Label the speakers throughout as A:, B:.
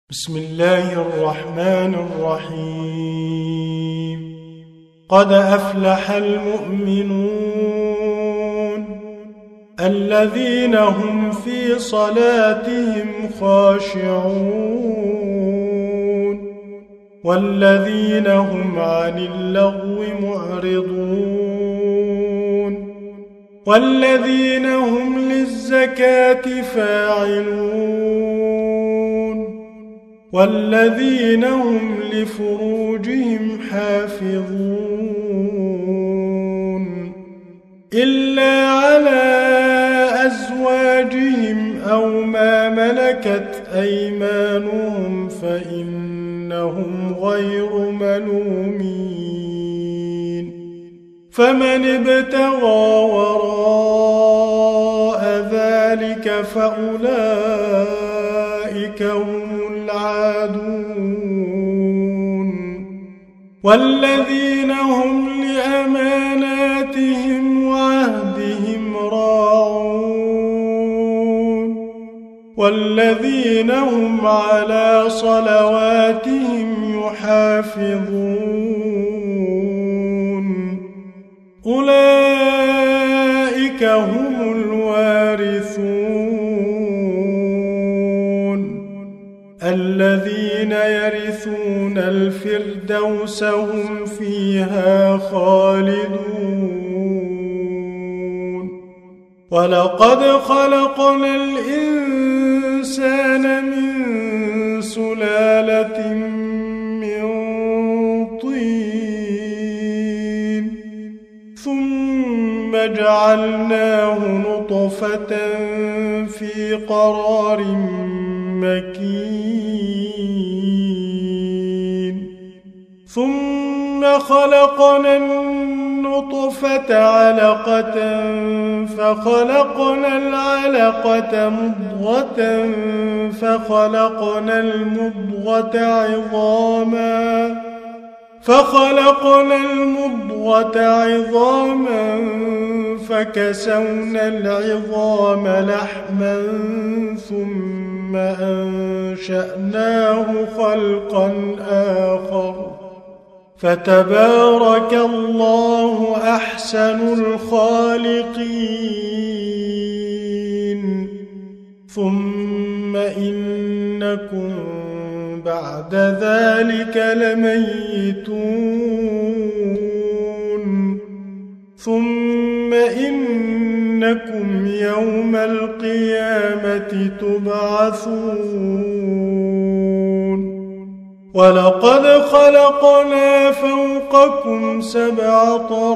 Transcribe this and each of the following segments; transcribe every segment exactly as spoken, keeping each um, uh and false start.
A: بسم الله الرحمن الرحيم قد أفلح المؤمنون الذين هم في صلاتهم خاشعون والذين هم عن اللغو معرضون والذين هم للزكاة فاعلون والذين هم لفروجهم حافظون إلا على أزواجهم أو ما ملكت أيمانهم فإنهم غير ملومين فمن ابتغى وراء ذلك فأولئك هم العادون والذين هم لأماناتهم وعهدهم راعون والذين هم على صلواتهم يحافظون أولئك هم الوارثون الذين يرثون الفردوس هم فيها خالدون ولقد خلقنا الإنسان من سلالة من طين ثم جعلناه نطفة في قرار مكين ثم خلقنا النطفة علقة فخلقنا العلقة مضغة فخلقنا المضغة عظاما فخلقنا المضغة عظاما فكسونا العظام لحما ثم أنشأناه خلقا آخر فتبارك الله أحسن الخالقين ثم إنكم بعد ذلك لميتون ثم إنكم يوم القيامة تبعثون ولقد خلقنا فوقكم سبع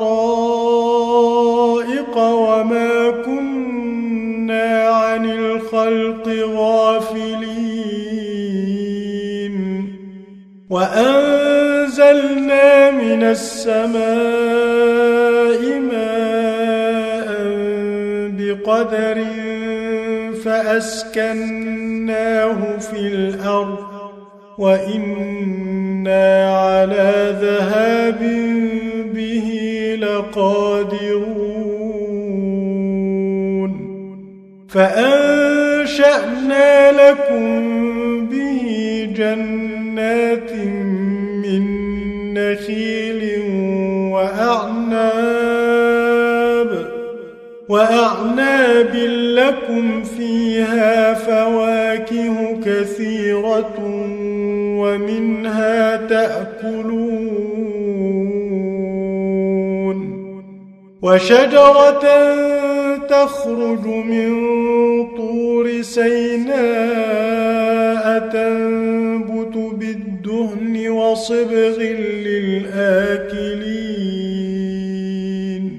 A: طرائق وما كنا عن الخلق غافلين وأنزلنا من السماء ماء بقدر فأسكناه في الأرض وإنا على ذهاب به لقادرون فأنشأنا لكم به جنات من نخيل وأعناب وأعناب لكم فيها فواكه كثيرة ومنها تأكلون وشجرة تخرج من طور سيناء تنبت بالدهن وصبغ للآكلين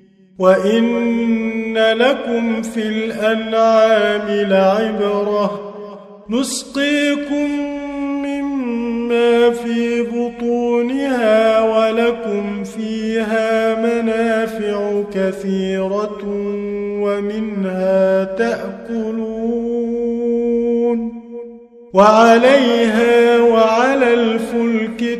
A: وإن لكم في الأنعام لعبرة نسقيكم مما في بطونها ولكم فيها منافع كثيرة ومنها تأكلون وعليها وعلى الفلك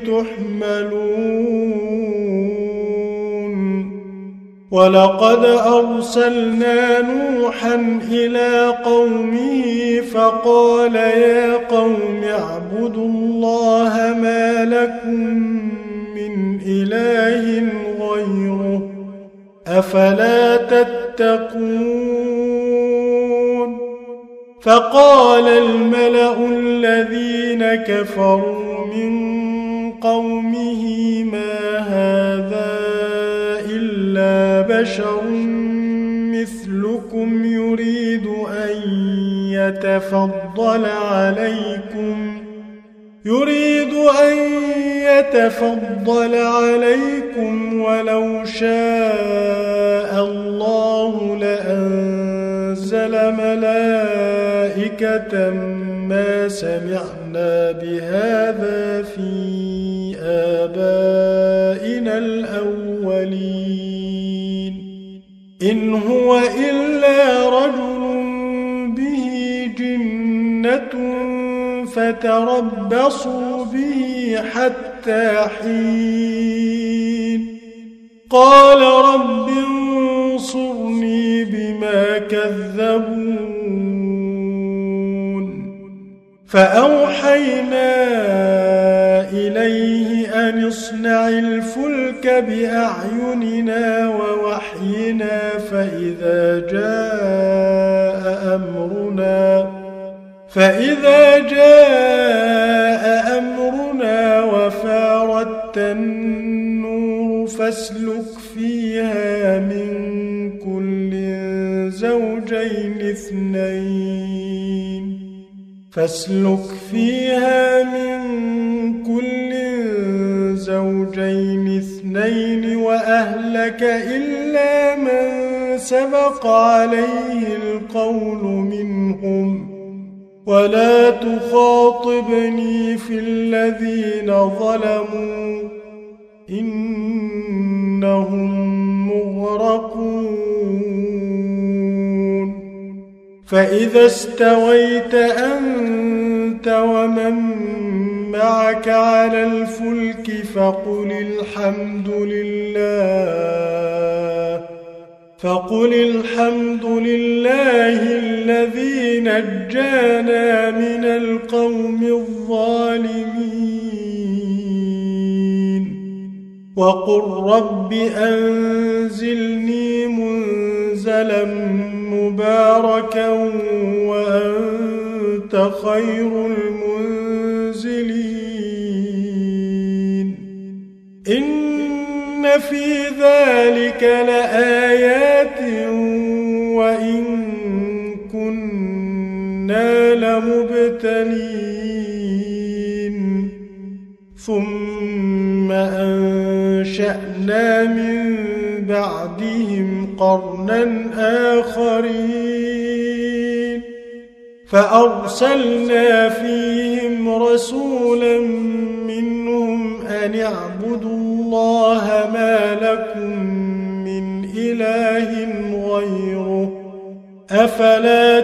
A: تحملون ولقد أرسلنا نوحا إلى قومه فقال يا قوم اعبدوا اعبدوا الله ما لكم من إله غيره أفلا تتقون فقال الملأ الذين كفروا من قومه ما هذا إلا بشر مثلكم يريد أن يتفضل عليكم يريد أن يتفضل عليكم ولو شاء الله لأنزل ملائكة ما سمعنا بهذا في آبائنا الأولين إن هو إلا رجل به جنة فتربصوا به حتى حين قال رب انصرني بما كذبون فأوحينا إليه أن اصنع الفلك بأعيننا ووحينا فإذا جاء أمرنا فإذا جاء أمرنا وفارت النور فاسلك فيها من كل زوجين اثنين فاسلك فيها من كل زوجين اثنين وأهلك إلا من سبق عليه القول منهم ولا تخاطبني في الذين ظلموا إنهم مغرقون فإذا استويت أنت ومن معك على الفلك فقل الحمد لله فقل الحمد لله الذي نجانا من القوم الظالمين وقل رب أنزلني منزلا مباركا وأنت خير المنزلين إن في ذلك لآيات وإن كنا لمبتلين ثم أنشأنا من بعدهم قرنا آخرين فأرسلنا فيهم رسولا منهم أن اعبدوا الله ما لكم من إله غيره أفلا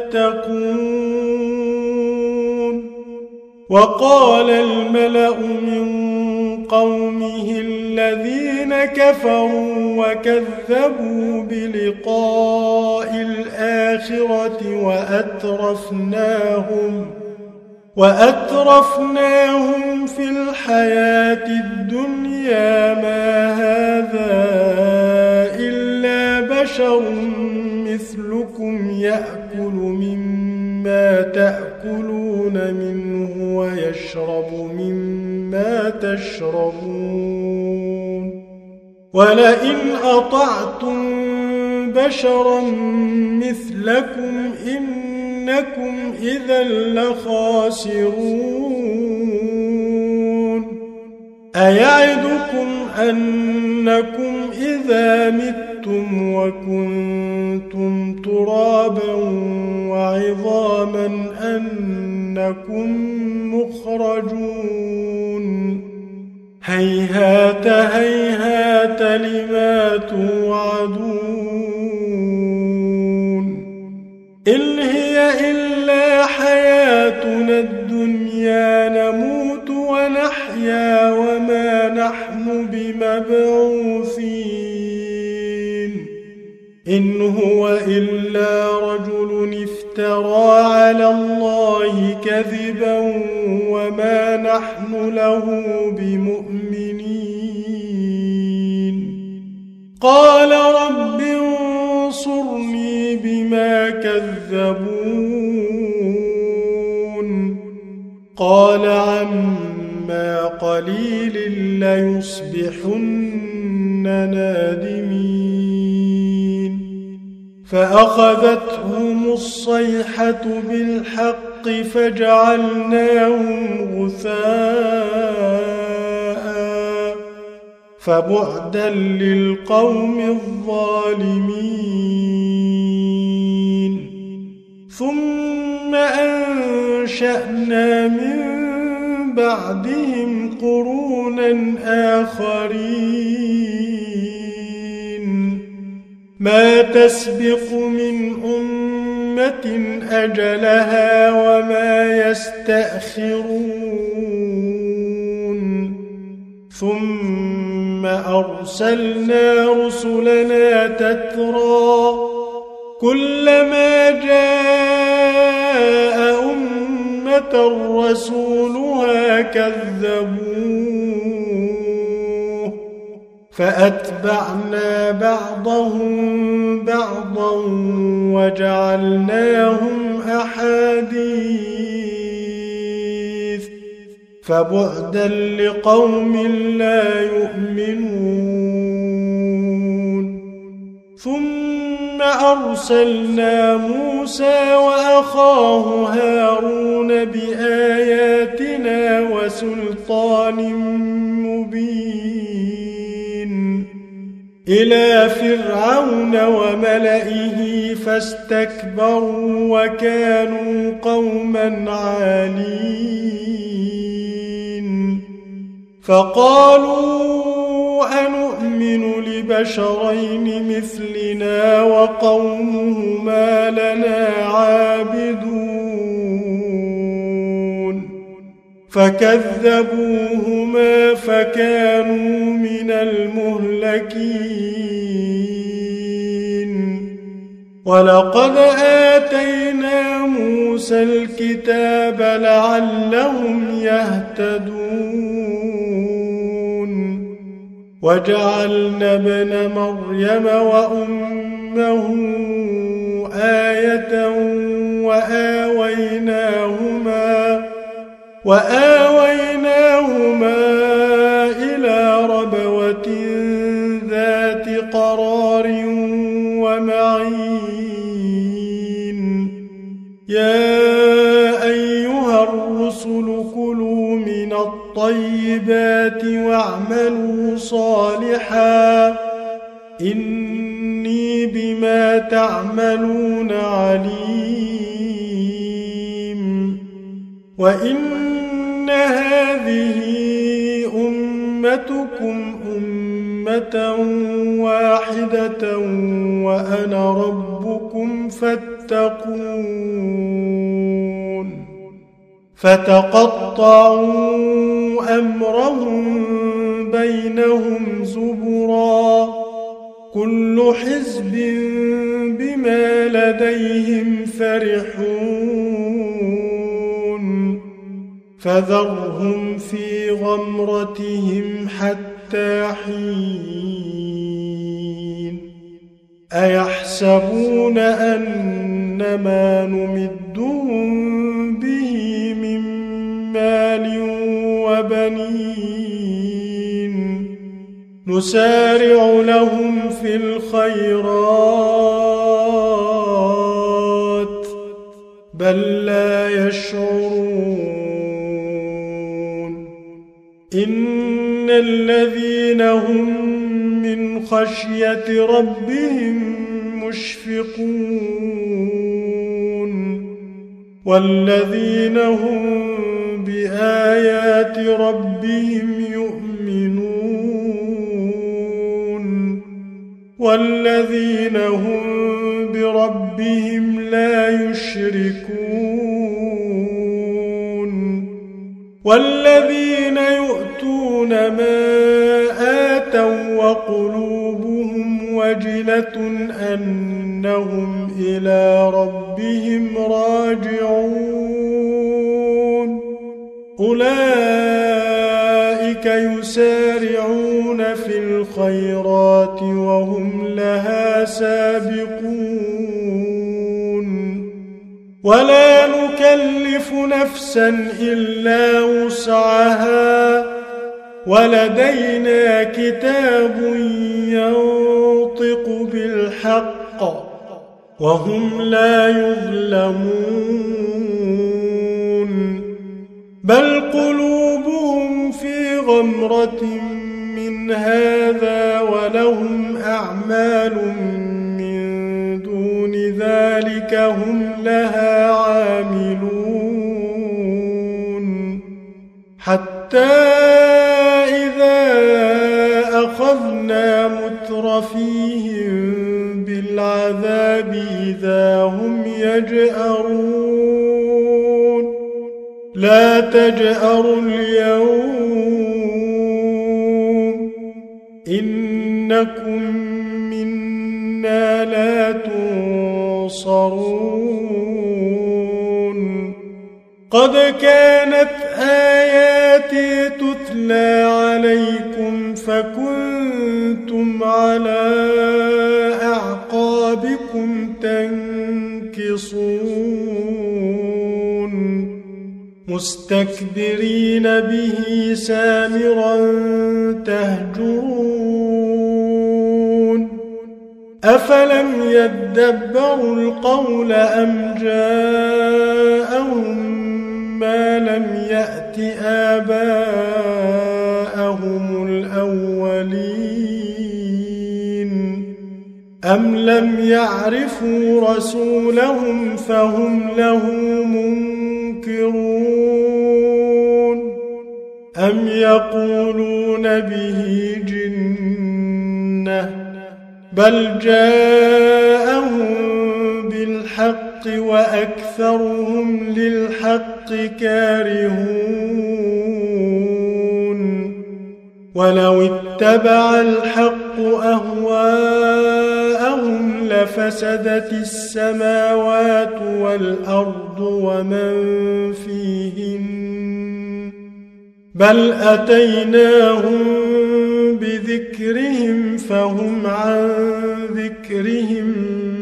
A: تتقون وقال الملأ من قومه الذين كفروا وكذبوا بلقاء الآخرة وأترفناهم وأترفناهم في الحياة الدنيا ما هذا إلا بشر مثلكم يأكل مما تأكلون منه ويشرب مما تشربون ولئن أطعتم بشرا مثلكم إنكم إذا لخاسرون أيعدكم أنكم إذا متم وكنتم ترابا وعظاما أنكم مخرجون هيهات هيهات لما توعدون إن هي إلا حياتنا الدنيا نموت ونحيا وما نحن بمبعوثين إن هو إلا رجل افترى على الله كذبا كذبا وما نحن له بمؤمنين قال رب انصرني بما كذبون قال عما قليل ليصبحن نادمين فأخذتهم الصيحة بالحق فجعلناهم غثاء فبعدا للقوم الظالمين ثم أنشأنا من بعدهم قرونا آخرين ما تسبق من أمة أجلها وما يستأخرون ثم أرسلنا رسلنا تترى كلما جاء أمة رسولها كذبوه فأتبعنا بعضهم بعضا وجعلناهم أحاديث فبعدا لقوم لا يؤمنون ثم أرسلنا موسى وأخاه هارون بآياتنا وسلطان مبين إلى فرعون وملئه فاستكبروا وكانوا قوما عالين فقالوا أنؤمن لبشرين مثلنا وقومهما لنا عابدون فكذبوهما فكانوا من المهلكين ولقد آتينا موسى الكتاب لعلهم يهتدون وجعلنا ابن مريم وأمه آية وآويناهما وآويناهما إلى ربوة ذات قرار ومعين يا أيها الرسل كلوا من الطيبات واعملوا صالحا إني بما تعملون عليم وإن هذه أمتكم أمة واحدة وأنا ربكم فاتقون فتقطعوا أمرهم بينهم زبرا كل حزب بما لديهم فرحون فذرهم في غمرتهم حتى حين أيحسبون أن ما نمدهم به من مال وبنين نسارع لهم في الخيرات بل لا يشعرون إن الذين هم من خشية ربهم مشفقون والذين هم بآيات ربهم يؤمنون والذين هم بربهم لا يشركون والذين يؤتون ما آتوا وقلوبهم وجلة أنهم إلى ربهم راجعون أولئك يسارعون في الخيرات وهم لها سابقون ولا نكلف نفسا إلا وسعها ولدينا كتاب ينطق بالحق وهم لا يظلمون بل قلوبهم في غمرة من هذا ولهم أعمال من دون ذلك هم لها عاملون حتى إذا أخذنا مترفيهم بالعذاب إذا هم يجأرون لا تجأروا اليوم إنكم منا لا تنصرون قد كانت آياتي تتلى عليكم فكنتم على أعقابكم تنكصون مستكبرين به سامرا تهجرون أفلم يدبروا القول أم جاءهم ما لم يأت آباءهم الأولين أم لم يعرفوا رسولهم فهم له منكرون أم يقولون به جنة بل جاءهم بالحق وأكثرهم للحق كارهون ولو اتبع الحق أهواءهم لفسدت السماوات والأرض ومن فيهن بل أتيناهم بذكرهم فهم عن ذكرهم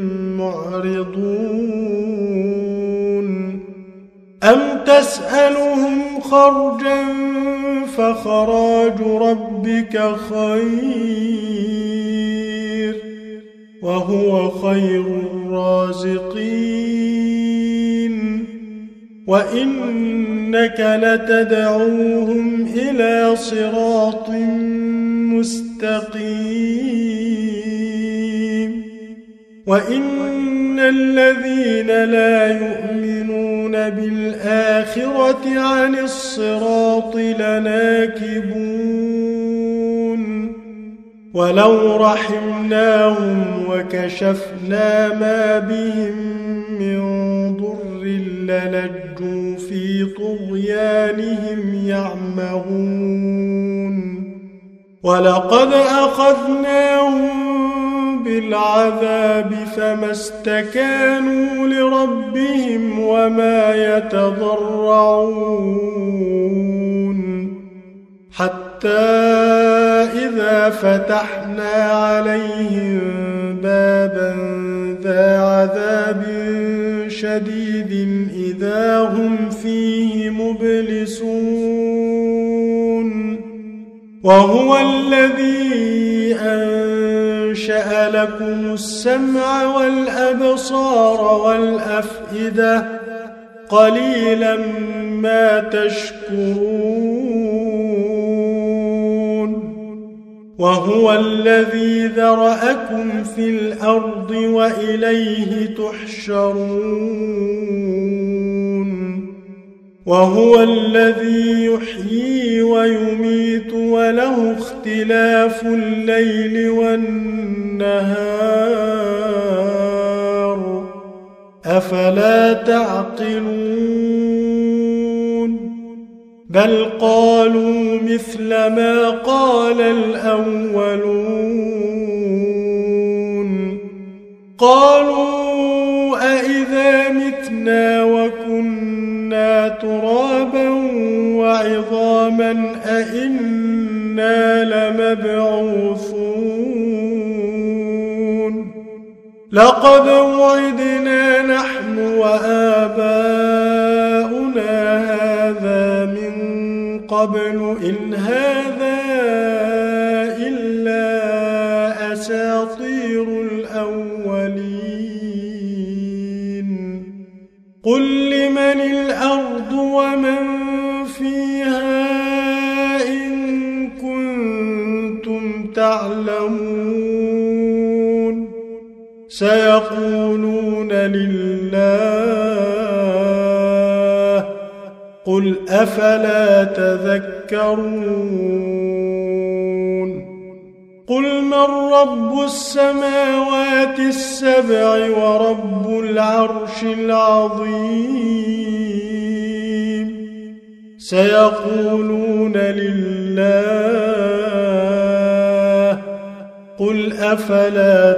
A: معرضون أم تسألهم خرجا فخراج ربك خير وهو خير الرازقين وإنك لتدعوهم إلى صراط مستقيم وإن الذين لا يؤمنون بالآخرة عن الصراط لناكبون ولو رحمناهم وكشفنا ما بهم من ضر للجوا في طغيانهم يعمهون ولقد أخذناهم بالعذاب فما استكانوا لربهم وما يتضرعون حتى إذا فتحنا عليهم بابا ذا عذاب شديد إذا هم فيه مبلسون وهو الذي أنشأ لكم السمع والأبصار والأفئدة قليلا ما تشكرون وهو الذي ذرأكم في الأرض وإليه تحشرون وهو الذي يحيي ويميت وله اختلاف الليل والنهار أفلا تعقلون بل قالوا مثل ما قال الأولون قالوا أئذا متنا وكنا ترابا عظاما أئنا لمبعوثون لقد وعدنا نحن وآباؤنا هذا من قبل إن هذا إلا أساطير الأولين قل لمن الأرض ومن فيها إن كنتم تعلمون سيقولون لله قل أفلا تذكرون قل من رب السماوات السبع ورب العرش العظيم سيقولون لله قل أفلا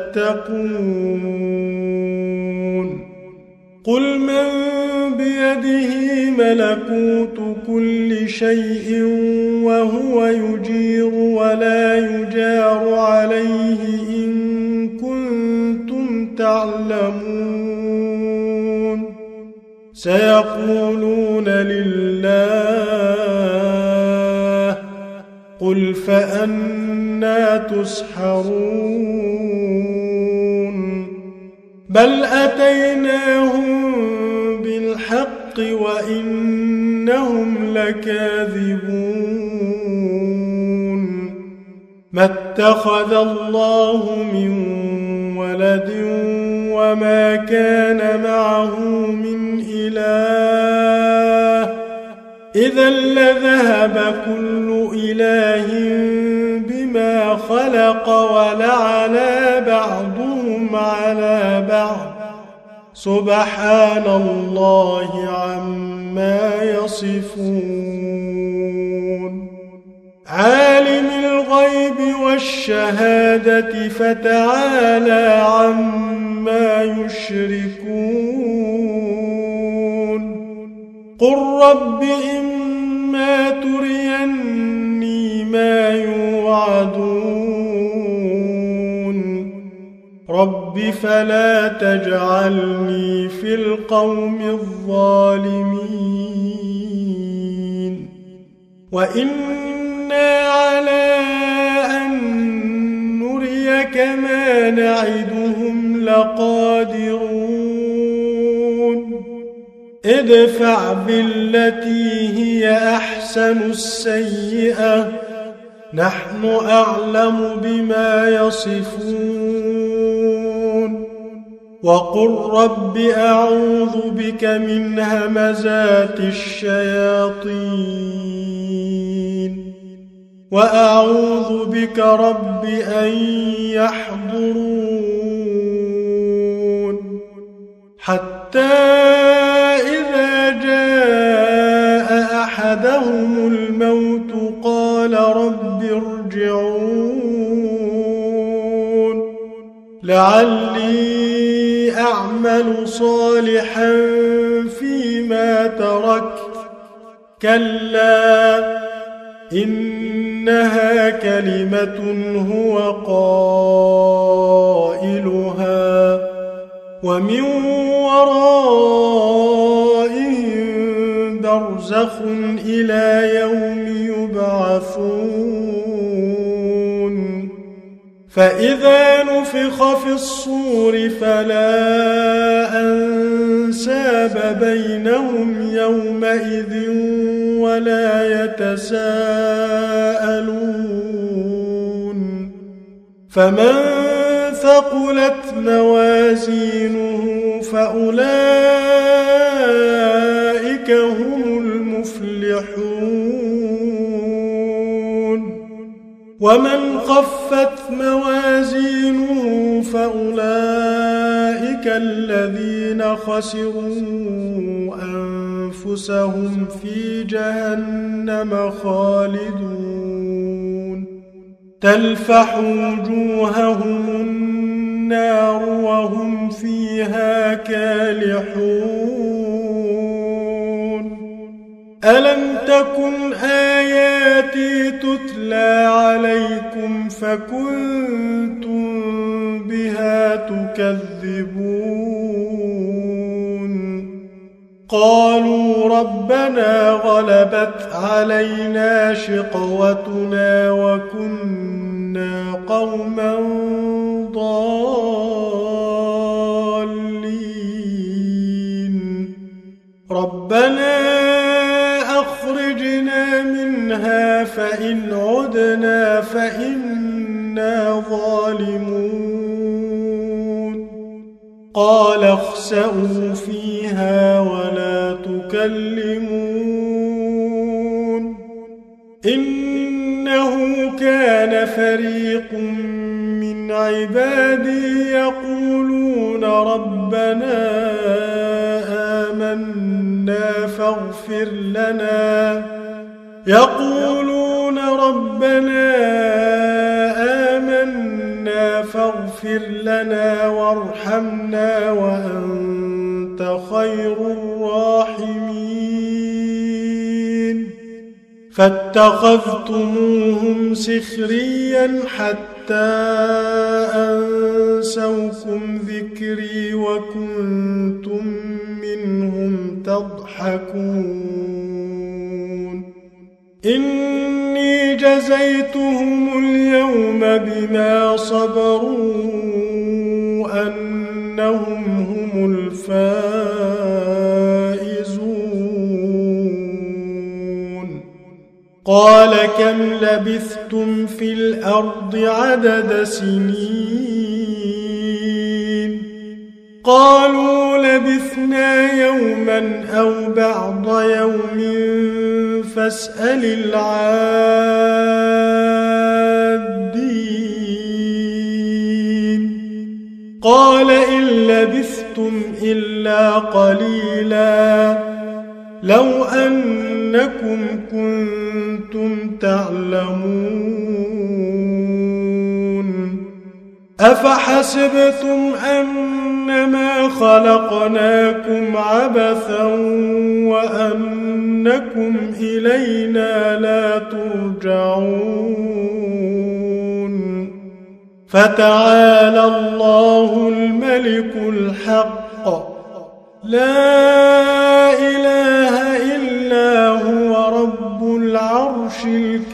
A: تتقون قل من بيده ملكوت كل شيء وهو يجير ولا يجار عليه إن كنتم تعلمون سيقولون لله قل فأنى تسحرون بل أتيناهم بالحق وإنهم لكاذبون ما اتخذ الله من ولد وما كان معه من إله إذا لذهب كل إله بما خلق ولعلى بعضهم على بعض سبحان الله عما يصفون عالم الغيب والشهادة فتعالى عما يشركون قل رب إما تريني ما يوعدون رب فلا تجعلني في القوم الظالمين وإنا على أن نريك ما نعدهم لقادرون ادفع بالتي هي أحسن السيئة نحن أعلم بما يصفون وقل رب أعوذ بك من همزات الشياطين وأعوذ بك رب أن يحضرون حتى إذا جاء أحدهم الموت قال رب ارجعون لعلي أعمل صالحا فيما تركت كلا إنها كلمة هو قائلها ومن ورائهم برزخ إلى يوم يبعثون فإذا نفخ في الصور فلا أنساب بينهم يومئذ ولا يتساءلون فمن ثقلت موازينه فأولئك هم المفلحون ومن خفت موازينه فأولئك الذين خسروا أنفسهم في جهنم خالدون تلفح وجوههم النار وهم فيها كالحون ألم تكن آياتي تتلى عليكم فكنتم بها تكذبون قالوا ربنا غلبت علينا شقوتنا وكنا قوما ضالين ربنا أخرجنا منها فإن عدنا فإنا ظالمون قال اخسئوا فيها ولا تكلمون إنه كان فريق من عبادي يقولون ربنا آمنا فاغفر لنا يقولون ربنا آمنا فاغفر لنا وارحمنا وأنت خير الراحمين فاتخذتموهم سخريا حتى أنسوكم ذكري وكنتم منهم تضحكون إني جزيتهم اليوم بما صبروا أنهم هم الفائزون قال كم لبثتم في الأرض عدد سنين قالوا لبثنا يوما أو بعض يوم فاسأل العادين قال إن لبثتم إلا قليلا لو أنكم كنتم تعلمون أفحسبتم أنما خلقناكم عبثا وأنكم إلينا لا ترجعون فتعالى الله الملك الحق لا إله إلا هو رب العرش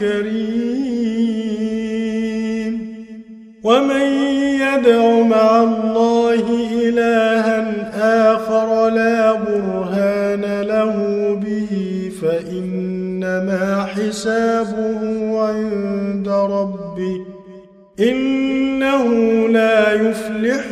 A: الكريم ومن يدع مع الله إلها آخر لا برهان له به فإنما حسابه عند ربه إنه لا يفلح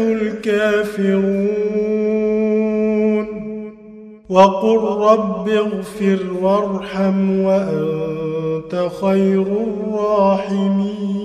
A: الكافرون وقل رب اغفر وارحم وأنت خير الراحمين